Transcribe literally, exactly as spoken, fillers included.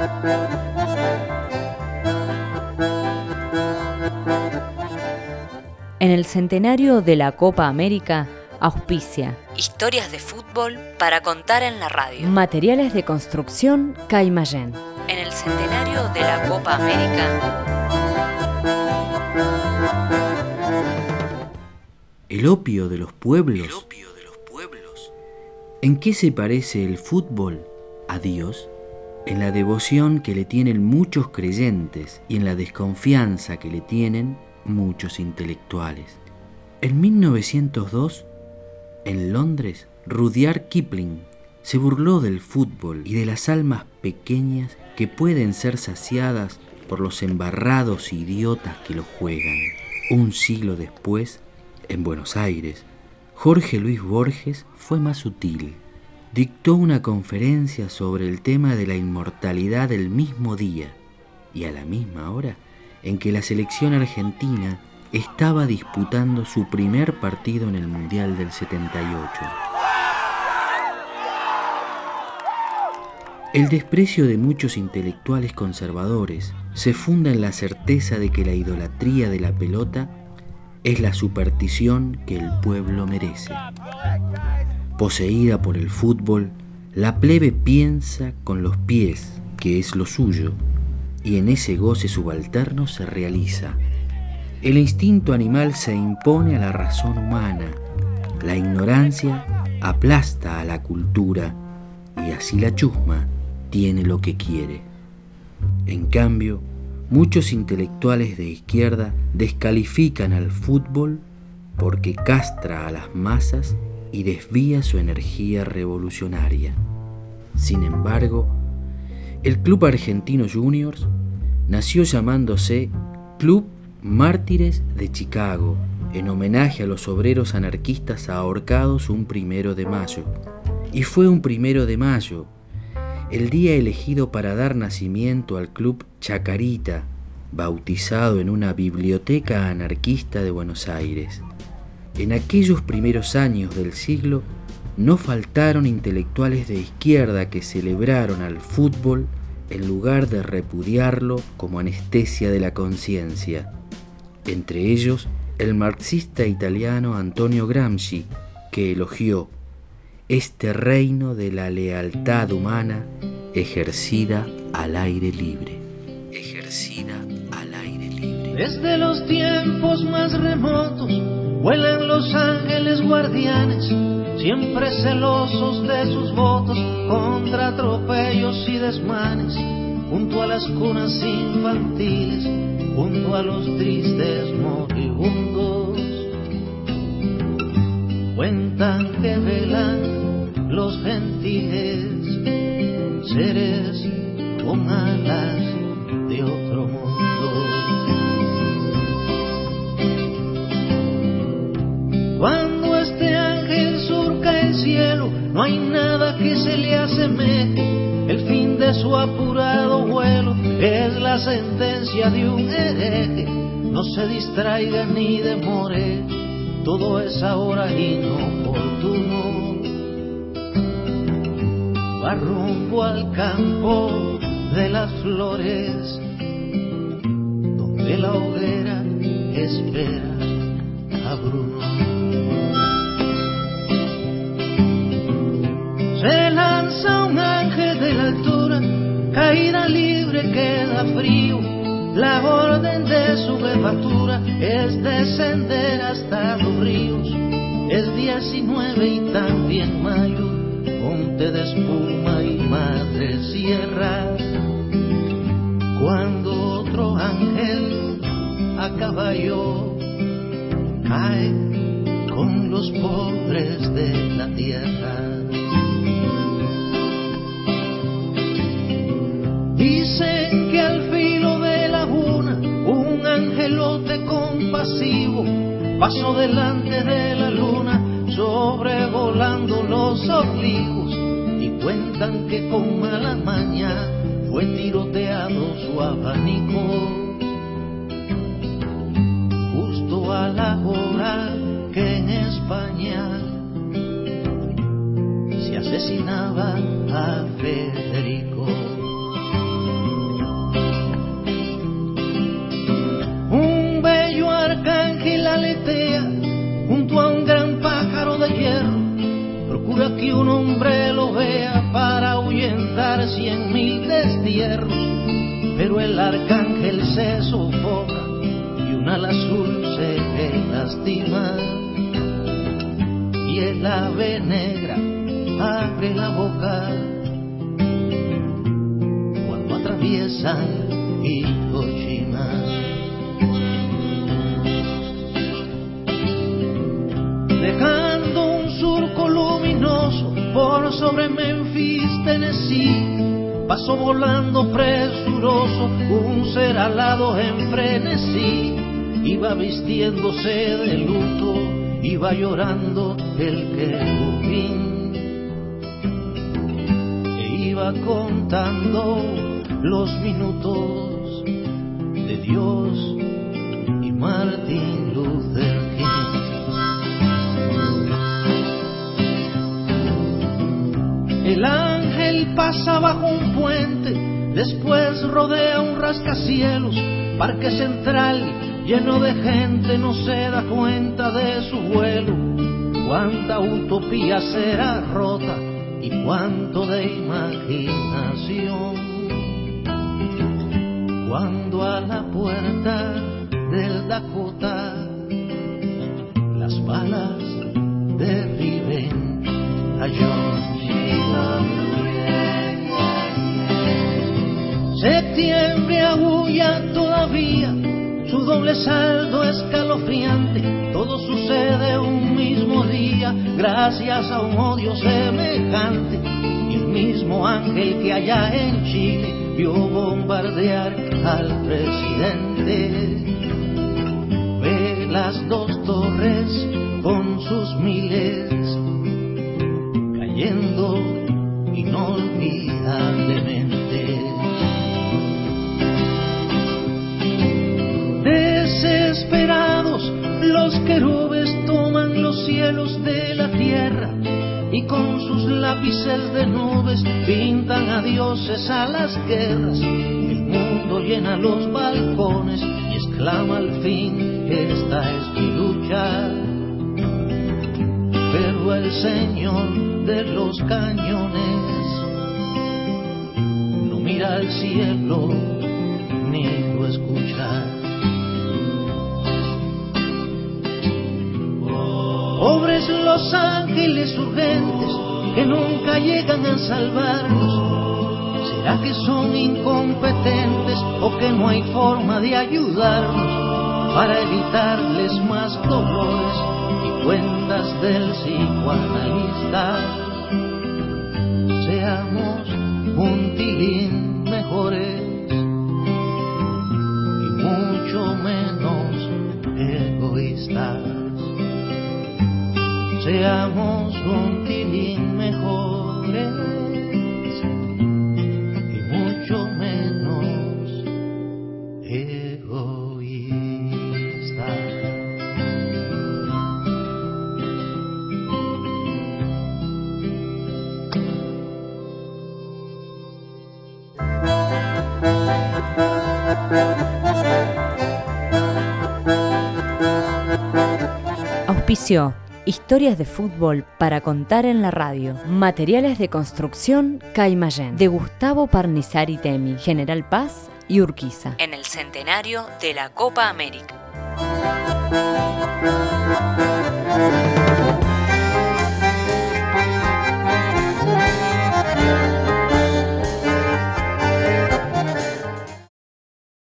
En el centenario de la Copa América, auspicia Historias de fútbol para contar en la radio. Materiales de construcción Caimallén. En el centenario de la Copa América. El opio de los pueblos. El opio de los pueblos. ¿En qué se parece el fútbol a Dios? En la devoción que le tienen muchos creyentes y en la desconfianza que le tienen muchos intelectuales. En mil novecientos dos, en Londres, Rudyard Kipling se burló del fútbol y de las almas pequeñas que pueden ser saciadas por los embarrados idiotas que lo juegan. Un siglo después, en Buenos Aires, Jorge Luis Borges fue más sutil. Dictó una conferencia sobre el tema de la inmortalidad el mismo día y a la misma hora en que la selección argentina estaba disputando su primer partido en el Mundial del setenta y ocho. El desprecio de muchos intelectuales conservadores se funda en la certeza de que la idolatría de la pelota es la superstición que el pueblo merece. Poseída por el fútbol, la plebe piensa con los pies, que es lo suyo, y en ese goce subalterno se realiza. El instinto animal se impone a la razón humana, la ignorancia aplasta a la cultura, y así la chusma tiene lo que quiere. En cambio, muchos intelectuales de izquierda descalifican al fútbol porque castra a las masas y desvía su energía revolucionaria. Sin embargo, el Club Argentino Juniors nació llamándose Club Mártires de Chicago, en homenaje a los obreros anarquistas ahorcados un primero de mayo. Y fue un primero de mayo, el día elegido para dar nacimiento al Club Chacarita, bautizado en una biblioteca anarquista de Buenos Aires. En aquellos primeros años del siglo, no faltaron intelectuales de izquierda que celebraron al fútbol en lugar de repudiarlo como anestesia de la conciencia. Entre ellos, el marxista italiano Antonio Gramsci, que elogió este reino de la lealtad humana ejercida al aire libre. Ejercida al aire libre. Desde los tiempos más remotos vuelan los ángeles guardianes, siempre celosos de sus votos contra atropellos y desmanes, junto a las cunas infantiles, junto a los tristes moribundos. Cuentan que velan los gentiles, seres con alas de otro mundo. Cuando este ángel surca el cielo, no hay nada que se le asemeje. El fin de su apurado vuelo es la sentencia de un hereje. No se distraiga ni demore, todo es ahora inoportuno. Va rumbo al campo de las flores, donde la hoguera espera a Bruno. Se lanza un ángel de la altura, caída libre queda frío. La orden de su jefatura es descender hasta los ríos. Es diecinueve y también mayo, monte de espuma y madre sierra. Cuando otro ángel a caballo cae con los pobres de la tierra. Dicen que al filo de la una un angelote compasivo pasó delante de la luna, sobrevolando los olivos, y cuentan que con mala maña fue tiroteado su abanico, justo a la hora que en España se asesinaba a Federico. hombre lo vea para ahuyentar cien mil destierros, pero el arcángel se sofoca y un ala azul se le lastima, y el ave negra abre la boca cuando atraviesan Hiroshima. Dejando un surco luminoso por sobre Memphis, Tennessee, pasó volando presuroso un ser alado en frenesí. Iba vistiéndose de luto, iba llorando el querubín, e iba contando los minutos de Dios y Martin Luther King. El ángel pasa bajo un puente, después rodea un rascacielos, parque central lleno de gente, no se da cuenta de su vuelo. Cuánta utopía será rota y cuánto de imaginación, cuando a la puerta del Dakota las balas derriben a John. Septiembre aúlla todavía, su doble saldo escalofriante, todo sucede un mismo día, gracias a un odio semejante, y el mismo ángel que allá en Chile vio bombardear al presidente, ve las dos torres con sus miles cayendo inolvidablemente. Desesperados, los querubes toman los cielos de la tierra y con sus lápices de nubes pintan a dioses a las guerras. El mundo llena los balcones y exclama al fin: esta es mi lucha. Pero el Señor de los cañones no mira al cielo ni lo escucha. Pobres los ángeles urgentes que nunca llegan a salvarnos. ¿Será que son incompetentes o que no hay forma de ayudarnos para evitarles más dolores y cuentas del psicoanalista? Seamos un tilín mejores y mucho menos egoístas. Seamos un tilín mejores y mucho menos egoístas. Auspició Historias de fútbol para contar en la radio. Materiales de construcción Caimallén, de Gustavo Parnizari Temi, General Paz y Urquiza. En el centenario de la Copa América.